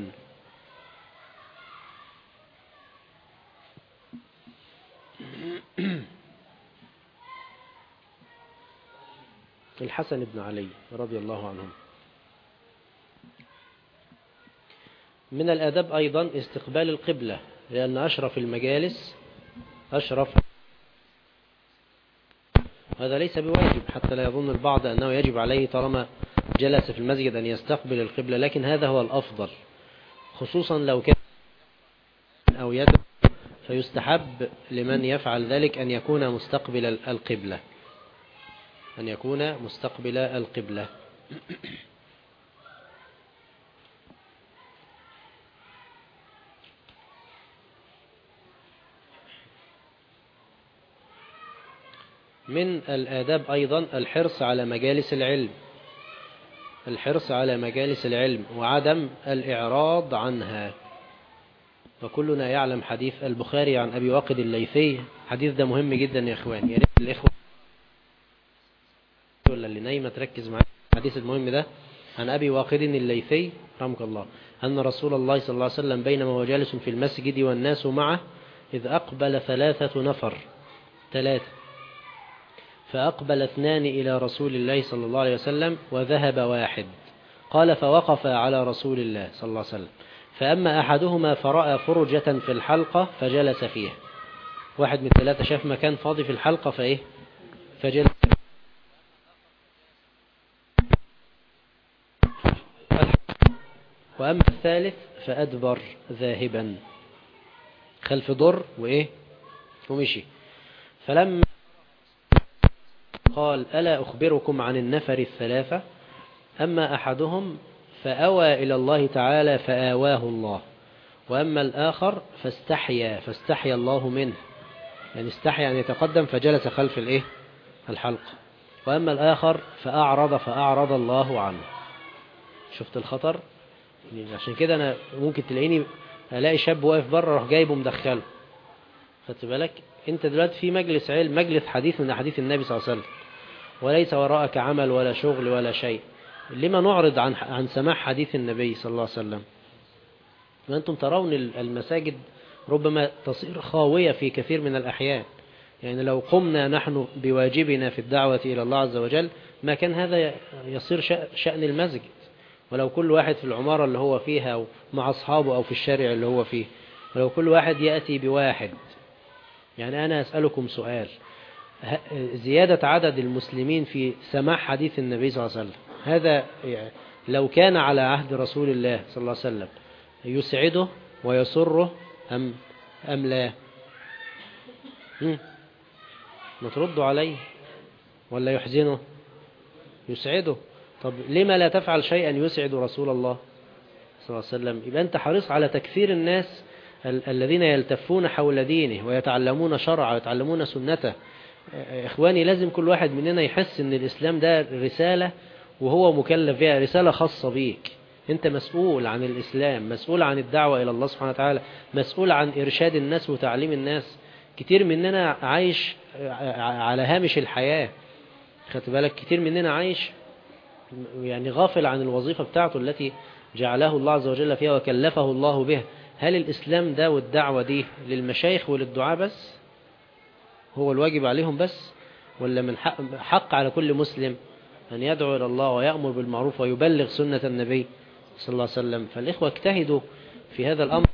الحسن بن علي رضي الله عنهم. من الآداب أيضا استقبال القبلة، لأن أشرف المجالس أشرف. هذا ليس بواجب، حتى لا يظن البعض أنه يجب عليه طالما جلس في المسجد أن يستقبل القبلة، لكن هذا هو الأفضل، خصوصا لو كان أو يدعو فيستحب لمن يفعل ذلك أن يكون مستقبل القبلة، أن يكون مستقبل القبلة. من الآداب أيضا الحرص على مجالس العلم، الحرص على مجالس العلم وعدم الإعراض عنها. وكلنا يعلم حديث البخاري عن أبي واقد الليثي، حديث ده مهم جدا يا إخوان، يا ريت الإخوة ولا اللي نايمة تركز معايا الحديث المهم ده. عن أبي واقد الليثي رحمك الله أن رسول الله صلى الله عليه وسلم بينما هو جالس في المسجد والناس معه إذ أقبل 3 نفر، 3، فأقبل 2 إلى رسول الله صلى الله عليه وسلم وذهب 1. قال فوقف على رسول الله صلى الله عليه وسلم، فأما أحدهما فرأى فرجة في الحلقة فجلس فيها. واحد من 3 شاف مكان فاضي في الحلقة فجلس. وأما الثالث فأدبر ذاهبا، خلف ضر ومشي. فلما قال ألا أخبركم عن النفر 3، أما أحدهم فأوى إلى الله تعالى فآواه الله، وأما الآخر فاستحيا الله منه، يعني استحيا أن يتقدم فجلس خلف الحلقة، وأما الآخر فأعرض الله عنه. شفت الخطر؟ عشان كده أنا ممكن تلاقيني ألاقي شاب واقف بره راح جايبه مدخله. خدت بالك؟ أنت دلوقتي في مجلس علم، مجلس حديث من أحاديث النبي صلى الله عليه وسلم، وليس وراءك عمل ولا شغل ولا شيء. لما نعرض عن سماع حديث النبي صلى الله عليه وسلم؟ وأنتم ترون المساجد ربما تصير خاوية في كثير من الأحيان. يعني لو قمنا نحن بواجبنا في الدعوة إلى الله عز وجل ما كان هذا يصير شأن المسجد. ولو كل واحد في العمارة اللي هو فيها أو مع أصحابه أو في الشارع اللي هو فيه، ولو كل واحد يأتي بواحد. يعني أنا أسألكم سؤال، زيادة عدد المسلمين في سماع حديث النبي صلى الله عليه وسلم هذا لو كان على عهد رسول الله صلى الله عليه وسلم يسعده ويسره أم لا؟ ما تردوا عليه، ولا يحزنه؟ يسعده. طب لما لا تفعل شيئا يسعد رسول الله صلى الله عليه وسلم؟ يبقى أنت حريص على تكثير الناس الذين يلتفون حول دينه ويتعلمون شرعه ويتعلمون سنته. إخواني لازم كل واحد مننا يحس أن الإسلام ده رسالة وهو مكلف بها، رسالة خاصة بيك. أنت مسؤول عن الإسلام، مسؤول عن الدعوة إلى الله سبحانه وتعالى، مسؤول عن إرشاد الناس وتعليم الناس. كتير مننا عايش على هامش الحياة، خدت بالك؟ كتير مننا عايش يعني غافل عن الوظيفة بتاعته التي جعله الله عز وجل فيها وكلفه الله بها. هل الإسلام ده والدعوة دي للمشايخ وللدعاء بس؟ هو الواجب عليهم بس؟ ولا من حق على كل مسلم أن يدعو إلى الله ويأمر بالمعروف ويبلغ سنة النبي صلى الله عليه وسلم؟ فالإخوة اجتهدوا في هذا الأمر.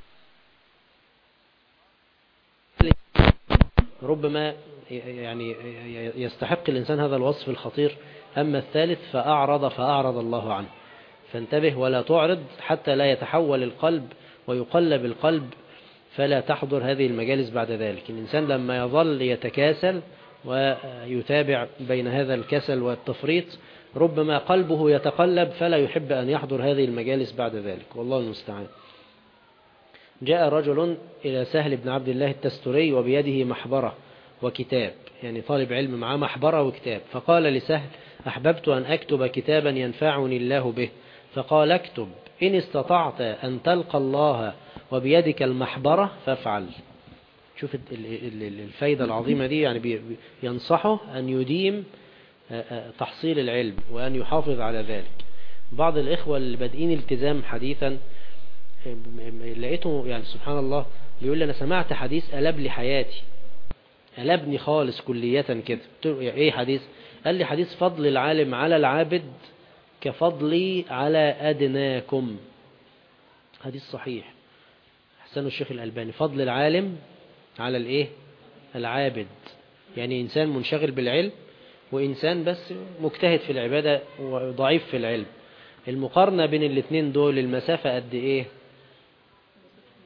ربما يعني يستحق الإنسان هذا الوصف الخطير. أما الثالث فأعرض الله عنه. فانتبه ولا تعرض حتى لا يتحول القلب ويقلب القلب فلا تحضر هذه المجالس بعد ذلك. الإنسان لما يظل يتكاسل ويتابع بين هذا الكسل والتفريط ربما قلبه يتقلب فلا يحب أن يحضر هذه المجالس بعد ذلك، والله المستعان. جاء رجل إلى سهل بن عبد الله التستري وبيده محبرة وكتاب، يعني طالب علم معاه محبرة وكتاب. فقال لسهل أحببت أن أكتب كتابا ينفعني الله به. فقال اكتب إن استطعت أن تلقى الله وبيدك المحبرة فافعل. شوف الفايدة العظيمة دي، يعني ينصحه أن يديم تحصيل العلم وأن يحافظ على ذلك. بعض الإخوة اللي بادئين التزام حديثا لقيته يعني سبحان الله بيقول لي أنا سمعت حديث قلب لي حياتي، قلبني خالص كلية كده. قلت له إيه حديث؟ قال لي حديث فضل العالم على العابد كفضلي على أدناكم. حديث صحيح حسنه الشيخ الألباني. فضل العالم على العابد، يعني إنسان منشغل بالعلم وإنسان بس مجتهد في العبادة وضعيف في العلم. المقارنة بين الاثنين دول المسافة قد إيه؟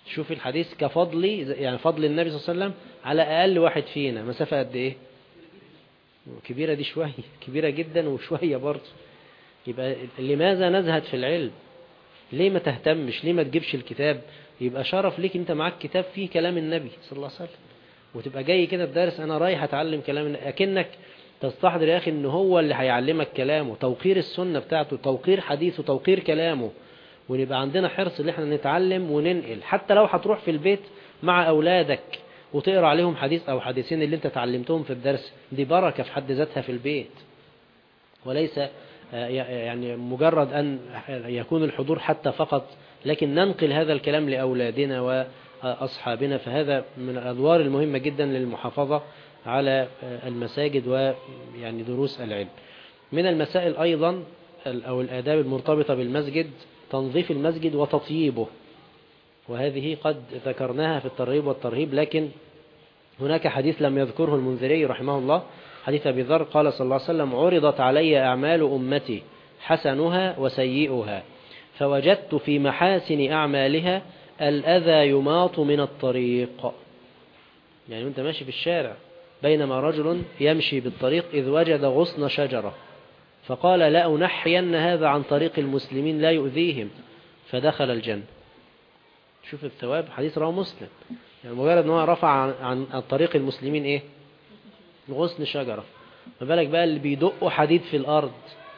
شوف الحديث كفضلي، يعني فضل النبي صلى الله عليه وسلم على أقل واحد فينا مسافة قد إيه؟ كبيرة دي شوية، كبيرة جدا وشوية برضه. يبقى لماذا نزهد في العلم؟ ليه ما تهتمش؟ ليه ما تجيبش الكتاب؟ يبقى شرف ليك انت معاك كتاب فيه كلام النبي صلى الله عليه وسلم، وتبقى جاي كده الدرس انا رايح اتعلم كلام النبي، اكنك تستحضر يا اخي ان هو اللي هيعلمك كلامه، توقير السنة بتاعته، توقير حديثه، توقير كلامه. ونبقى عندنا حرص ان احنا نتعلم وننقل، حتى لو هتروح في البيت مع اولادك وتقرا عليهم حديث او حديثين اللي انت اتعلمتهم في الدرس، دي بركة في حد ذاتها في البيت، وليس يعني مجرد أن يكون الحضور حتى فقط، لكن ننقل هذا الكلام لأولادنا وأصحابنا. فهذا من الأدوار المهمة جدا للمحافظة على المساجد ويعني دروس العلم. من المسائل أيضا أو الآداب المرتبطة بالمسجد تنظيف المسجد وتطييبه، وهذه قد ذكرناها في الترغيب والترهيب، لكن هناك حديث لم يذكره المنذري رحمه الله، حديث أبي ذر قال صلى الله عليه وسلم: عرضت علي أعمال أمتي حسنها وسيئها، فوجدت في محاسن أعمالها الأذى يماط من الطريق. يعني أنت ماشي في الشارع، بينما رجل يمشي بالطريق إذ وجد غصن شجرة فقال: لا أنحين هذا عن طريق المسلمين لا يؤذيهم، فدخل الجنة. شوف الثواب، حديث رواه مسلم. يعني مجرد أنه رفع عن طريق المسلمين إيه؟ غصن شجرة، ما بالك بقى اللي بيدقوا حديد في الأرض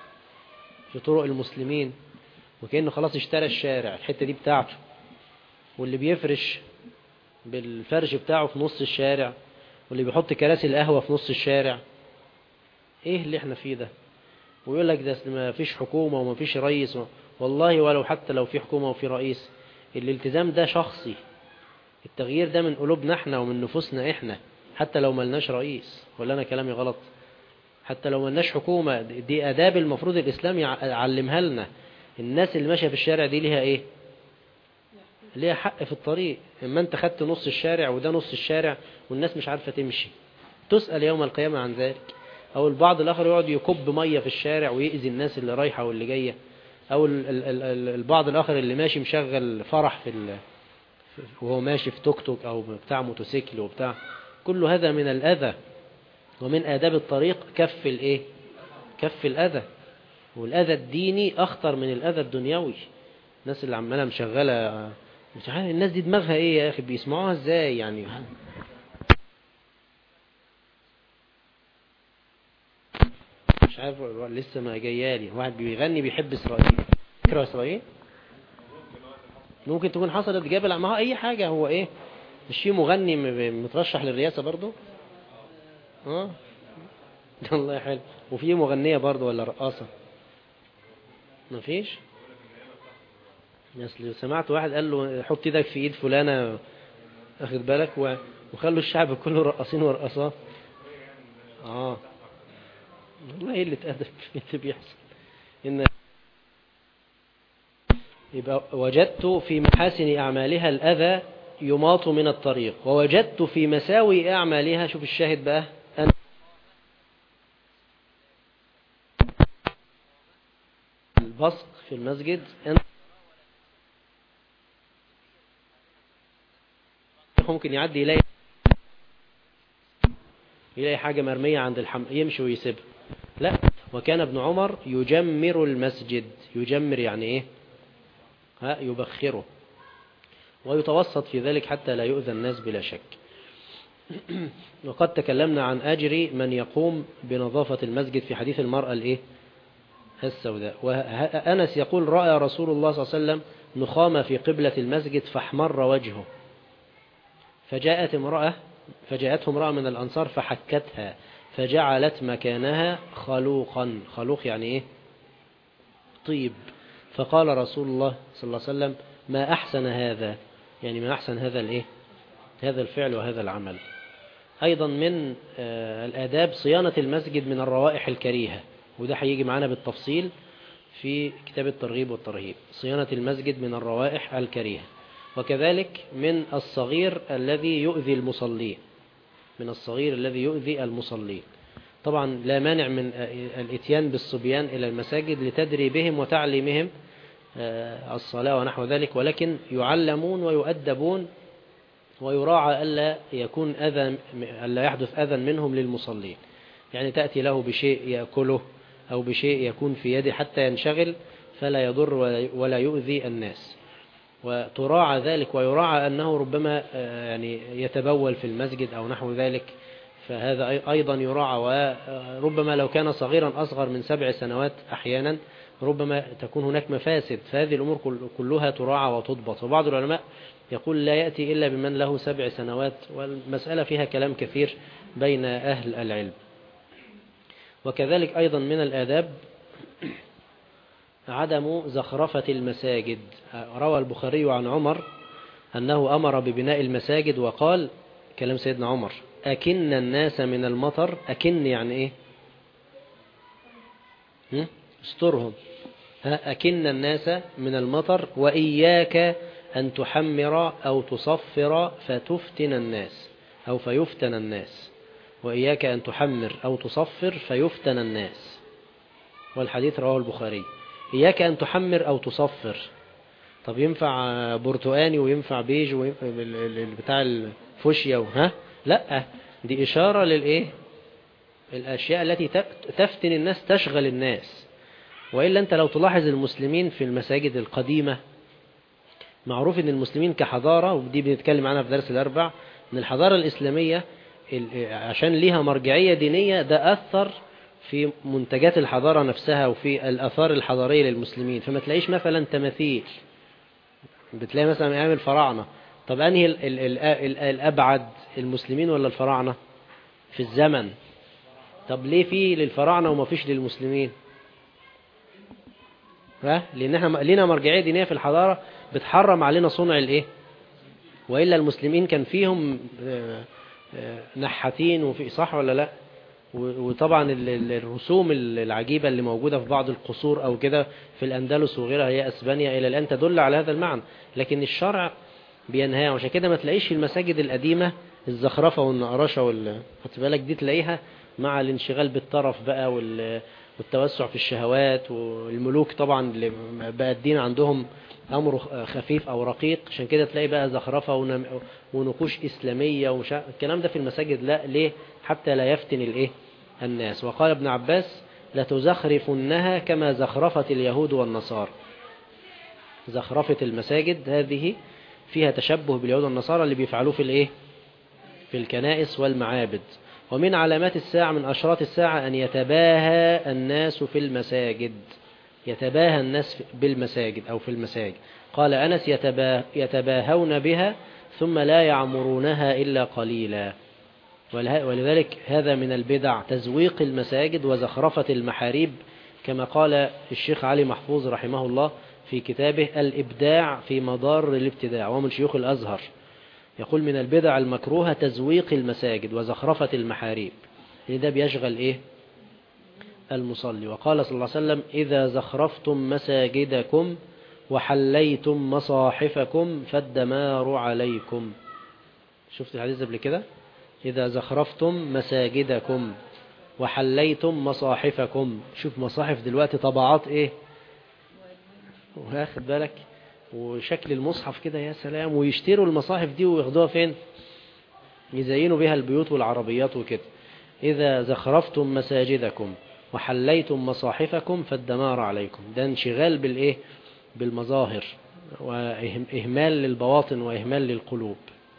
في طرق المسلمين، وكأنه خلاص اشترى الشارع الحتة دي بتاعته، واللي بيفرش بالفرش بتاعه في نص الشارع، واللي بيحط كراسي القهوة في نص الشارع. ايه اللي احنا فيه ده؟ ويقول لك ده ما فيش حكومة وما فيش رئيس. والله ولو حتى لو في حكومة وفي رئيس، الالتزام ده شخصي، التغيير ده من قلوبنا احنا ومن نفوسنا احنا، حتى لو ملناش رئيس. ولا انا كلامي غلط؟ حتى لو ملناش حكومة، دي آداب المفروض الإسلام يعلمها لنا. الناس اللي ماشية في الشارع دي ليها ايه؟ ليها حق في الطريق. اما انت خدت نص الشارع وده نص الشارع والناس مش عارفة تمشي، تسأل يوم القيامة عن ذلك. او البعض الاخر يقعد يكب مية في الشارع ويأذي الناس اللي رايحة واللي جاية، او البعض الاخر اللي ماشي مشغل فرح وهو ماشي في توك توك او بتاع موتوسيكل وبتاع. كل هذا من الأذى، ومن آداب الطريق كف الايه؟ كف الأذى. والأذى الديني أخطر من الأذى الدنيوي. الناس اللي عمالة مشغلة، مش عارف الناس دي دماغها ايه يا اخي، بيسمعوها ازاي يعني؟ مش عارف، لسه ما جايالي واحد بيغني بيحب إسرائيل. فكرة إسرائيل ممكن تكون حصلت جبل معها أي حاجة. هو ايه؟ مش في مغني مترشح للرئاسة برضو؟ والله حلو. وفي مغنية برضو ولا رقاصة؟ مفيش. لو سمعت واحد قال له حط ايدك في ايد فلانة، اخد بالك، وخلوا الشعب كله رقاصين ورقصات. والله ايه اللي اتأدب اللي بيحصل. يبقى وجدت في محاسن أعمالها الأذى يماط من الطريق، ووجدت في مساوي أعمالها، شوف الشاهد بقى، أن البصق في المسجد ممكن يعدي يلاقي حاجة مرمية عند يمشي ويسيبها. لا، وكان ابن عمر يجمر المسجد. يجمر يعني ايه؟ يبخره، ويتوسط في ذلك حتى لا يؤذى الناس بلا شك. وقد تكلمنا عن أجر من يقوم بنظافة المسجد في حديث المرأة الايه؟ السوداء. وأنس يقول: رأى رسول الله صلى الله عليه وسلم نخامة في قبلة المسجد فاحمر وجهه، فجاءته امرأة من الأنصار فحكتها فجعلت مكانها خلوقا. خلوق يعني ايه؟ طيب. فقال رسول الله صلى الله عليه وسلم: ما أحسن هذا، يعني ما أحسن هذا الايه؟ هذا الفعل وهذا العمل. أيضا من الآداب صيانة المسجد من الروائح الكريهة، وده هيجي معنا بالتفصيل في كتاب الترغيب والترهيب. صيانة المسجد من الروائح الكريهة، وكذلك من الصغير الذي يؤذي المصلين. من الصغير الذي يؤذي المصلين. طبعا لا مانع من الاتيان بالصبيان إلى المساجد لتدريبهم وتعليمهم الصلاة ونحو ذلك، ولكن يعلمون ويؤدبون ويراعى ألا يحدث أذى منهم للمصلين. يعني تأتي له بشيء يأكله أو بشيء يكون في يده حتى ينشغل فلا يضر ولا يؤذي الناس، وتراعى ذلك، ويراعى أنه ربما يعني يتبول في المسجد أو نحو ذلك، فهذا أيضا يراعى. وربما لو كان صغيرا أصغر من 7 سنوات أحيانا ربما تكون هناك مفاسد، فهذه الأمور كلها تراعى وتضبط. وبعض العلماء يقول لا يأتي إلا بمن له 7 سنوات، والمسألة فيها كلام كثير بين أهل العلم. وكذلك أيضا من الآداب عدم زخرفة المساجد. روى البخاري عن عمر أنه أمر ببناء المساجد وقال، كلام سيدنا عمر: أكن الناس من المطر. أكن يعني إيه؟ استرهم. أكن الناس من المطر وإياك أن تحمر أو تصفر فتفتن الناس أو فيفتن الناس. وإياك أن تحمر أو تصفر فيفتن الناس. والحديث رواه البخاري. إياك أن تحمر أو تصفر، طب ينفع برتقاني وينفع بيج بتاع الفوشيا لا، دي إشارة للإيه؟ الأشياء التي تفتن الناس، تشغل الناس. وإلا أنت لو تلاحظ المسلمين في المساجد القديمة، معروف أن المسلمين كحضارة، ودي بنتكلم عنها في درس الأربع، أن الحضارة الإسلامية عشان ليها مرجعية دينية ده أثر في منتجات الحضارة نفسها وفي الآثار الحضارية للمسلمين. فما تلاقيش مثلا تماثيل، بتلاقي مثلا أيام الفراعنة. طب أنهي الأبعد، المسلمين ولا الفراعنة في الزمن؟ طب ليه في للفراعنة وما فيش للمسلمين؟ لأن احنا لنا مرجعية دينية في الحضارة بتحرم علينا صنع الإيه؟ وإلا المسلمين كان فيهم نحاتين وفي، صح ولا لا؟ وطبعا الرسوم العجيبة اللي موجودة في بعض القصور أو كده في الأندلس وغيرها، هي أسبانيا إلى الآن، تدل على هذا المعنى. لكن الشرع بينهاها، وعشان كده ما تلاقيش في المساجد القديمة الزخرفة والنقرشة خدت بالك، دي تلاقيها مع الانشغال بالطرف بقى والتوسع في الشهوات، والملوك طبعا اللي بقى الدين عندهم أمر خفيف أو رقيق، عشان كده تلاقي بقى زخرفة ونقوش إسلامية الكلام ده في المساجد. لا، ليه؟ حتى لا يفتن الإيه؟ الناس. وقال ابن عباس: لتزخرفنها كما زخرفت اليهود والنصارى. زخرفة المساجد هذه فيها تشبه باليهود والنصارى اللي بيفعلوه في الإيه؟ في الكنائس والمعابد. ومن علامات الساعة، من أشراط الساعة، أن يتباهى الناس في المساجد. يتباهى الناس بالمساجد أو في المساجد. قال أنس: يتباهون بها ثم لا يعمرونها إلا قليلا. ولذلك هذا من البدع تزويق المساجد وزخرفة المحاريب، كما قال الشيخ علي محفوظ رحمه الله في كتابه الإبداع في مضار الابتداع، ومن شيوخ الأزهر، يقول: من البدع المكروهة تزويق المساجد وزخرفة المحاريب، ده بيشغل إيه؟ المصلي. وقال صلى الله عليه وسلم: إذا زخرفتم مساجدكم وحليتم مصاحفكم فالدمار عليكم. شفت الحديث قبل كده؟ إذا زخرفتم مساجدكم وحليتم مصاحفكم. شوف مصاحف دلوقتي طبعات إيه؟ واخد بالك؟ وشكل المصحف كده يا سلام، ويشتروا المصاحف دي وياخدوها فين؟ يزينوا بها البيوت والعربيات وكده. إذا زخرفتم مساجدكم وحليتم مصاحفكم فالدمار عليكم. ده انشغال بالإيه؟ بالمظاهر، وإهمال للبواطن وإهمال للقلوب.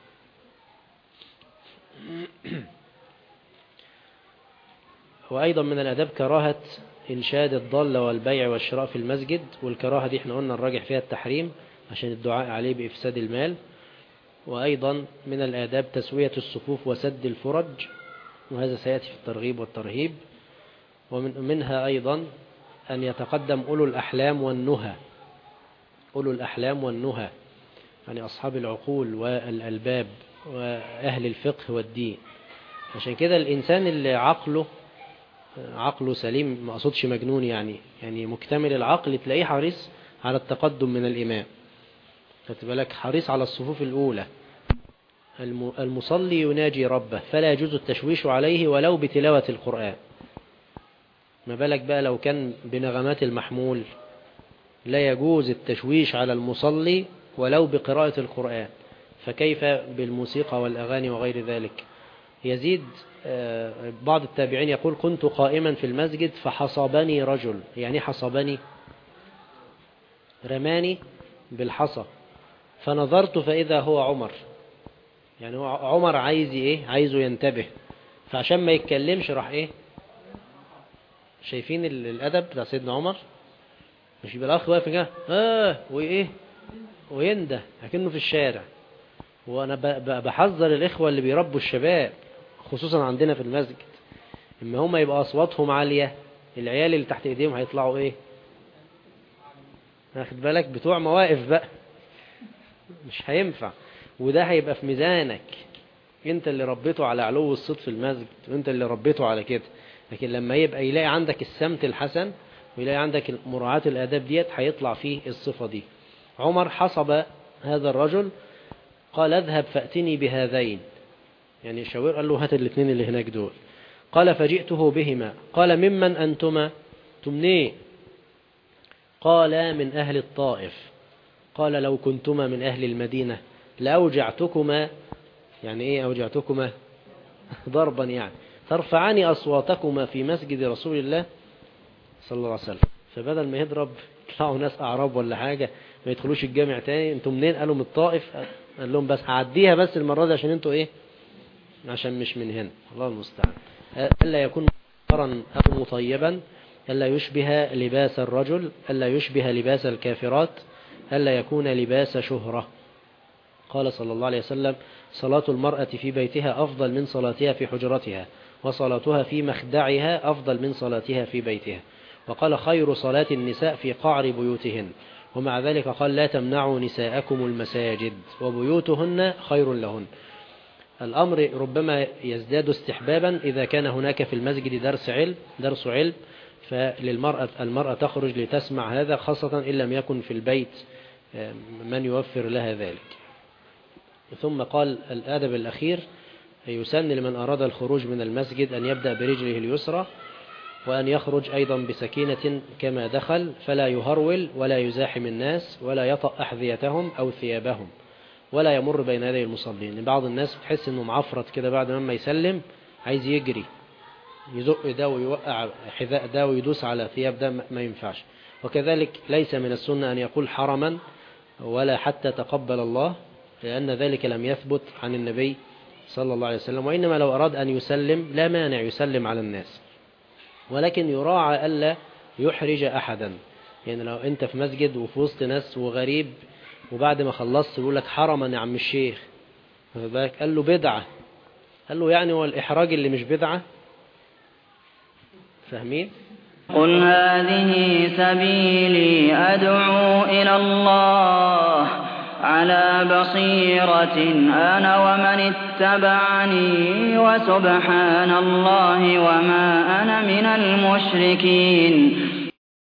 وأيضا من الأداب كراهة إنشاد الضالة والبيع والشراء في المسجد. والكراهة دي احنا قلنا الراجح فيها التحريم عشان الدعاء عليه بإفساد المال. وأيضا من الآداب تسوية الصفوف وسد الفرج، وهذا سيأتي في الترغيب والترهيب. ومنها أيضا أن يتقدم أولو الأحلام والنهى. أولو الأحلام والنهى يعني أصحاب العقول والألباب وأهل الفقه والدين. عشان كده الإنسان اللي عقله سليم، ما أقصدش مجنون، يعني مكتمل العقل، تلاقيه حريص على التقدم من الإمام، خدت بالك، حريص على الصفوف الأولى. المصلي يناجي ربه فلا يجوز التشويش عليه ولو بتلاوة القرآن. ما بالك بقى لو كان بنغمات المحمول لا يجوز التشويش على المصلي ولو بقراءة القرآن، فكيف بالموسيقى والأغاني وغير ذلك؟ يزيد بعض التابعين يقول كنت قائما في المسجد فحصبني رجل. يعني حصبني، رماني بالحصى، فنظرت فإذا هو عمر. يعني هو عمر عايزه ينتبه، فعشان ما يتكلمش راح شايفين الأدب بتاع سيدنا عمر؟ مش يبقى الأخ واقف كده وينده لكنه في الشارع. وأنا بحذر الإخوة اللي بيربوا الشباب خصوصا عندنا في المسجد، إما هم يبقى أصواتهم عالية، العيال اللي تحت إيديهم هيطلعوا واخد بالك؟ بتوع مواقف بقى، مش هينفع. وده هيبقى في ميزانك، انت اللي ربيته على علو الصوت في المسجد، وانت اللي ربيته على كده. لكن لما يلاقي عندك السمت الحسن ويلاقي عندك مراعاة الآداب ديت، هيطلع فيه الصفة دي. عمر حصب هذا الرجل، قال اذهب فأتني بهذين، يعني شاور، قال له هات الاثنين اللي هناك دول. قال فجئته بهما. قال ممن أنتما؟ تمنيه؟ قال من أهل الطائف. قال لو كنتما من أهل المدينة لأوجعتكما. يعني ايه أوجعتكما؟ ضربا، يعني ترفعان أصواتكما في مسجد رسول الله صلى الله عليه وسلم. فبدل ما يضرب يطلعوا ناس أعراب ولا حاجة ما يدخلوش الجامع تاني. انتم منين؟ قالوا من الطائف. قال لهم بس هعديها بس المرة دي عشان انتوا عشان مش من هنا. الله المستعان. ألا يكون مطهرا أو مطيبا، ألا يشبه لباس الرجل، ألا يشبه لباس الكافرات، ألا يكون لباس شهرة. قال صلى الله عليه وسلم صلاة المرأة في بيتها أفضل من صلاتها في حجرتها، وصلاتها في مخدعها أفضل من صلاتها في بيتها. وقال خير صلاة النساء في قعر بيوتهن. ومع ذلك قال لا تمنعوا نساءكم المساجد وبيوتهن خير لهن. الأمر ربما يزداد استحبابا إذا كان هناك في المسجد درس علم، فالمرأة تخرج لتسمع هذا، خاصة إن لم يكن في البيت من يوفر لها ذلك. ثم قال الأدب الأخير: يسن لمن أراد الخروج من المسجد أن يبدأ برجله اليسرى، وأن يخرج أيضا بسكينة كما دخل، فلا يهرول ولا يزاحم الناس ولا يطأ أحذيتهم أو ثيابهم، ولا يمر بين يدي المصلين. بعض الناس بتحس أنه معفرت كده بعد ما يسلم، عايز يجري يزق ده ويوقع حذاء ده ويدوس على ثياب ده، ما ينفعش. وكذلك ليس من السنة أن يقول حرما ولا حتى تقبل الله، لأن ذلك لم يثبت عن النبي صلى الله عليه وسلم. وإنما لو أراد أن يسلم لا مانع يسلم على الناس، ولكن يراعى ألا يحرج أحدا. يعني لو أنت في مسجد وفي وسط ناس وغريب، وبعد ما خلصت يقول لك حرما يا عم الشيخ، قال له بدعة، قال له يعني هو الإحراج اللي مش بدعة؟ فاهمين؟ قل هذه سبيلي أدعو إلى الله على بصيرة أنا ومن اتبعني وسبحان الله وما أنا من المشركين.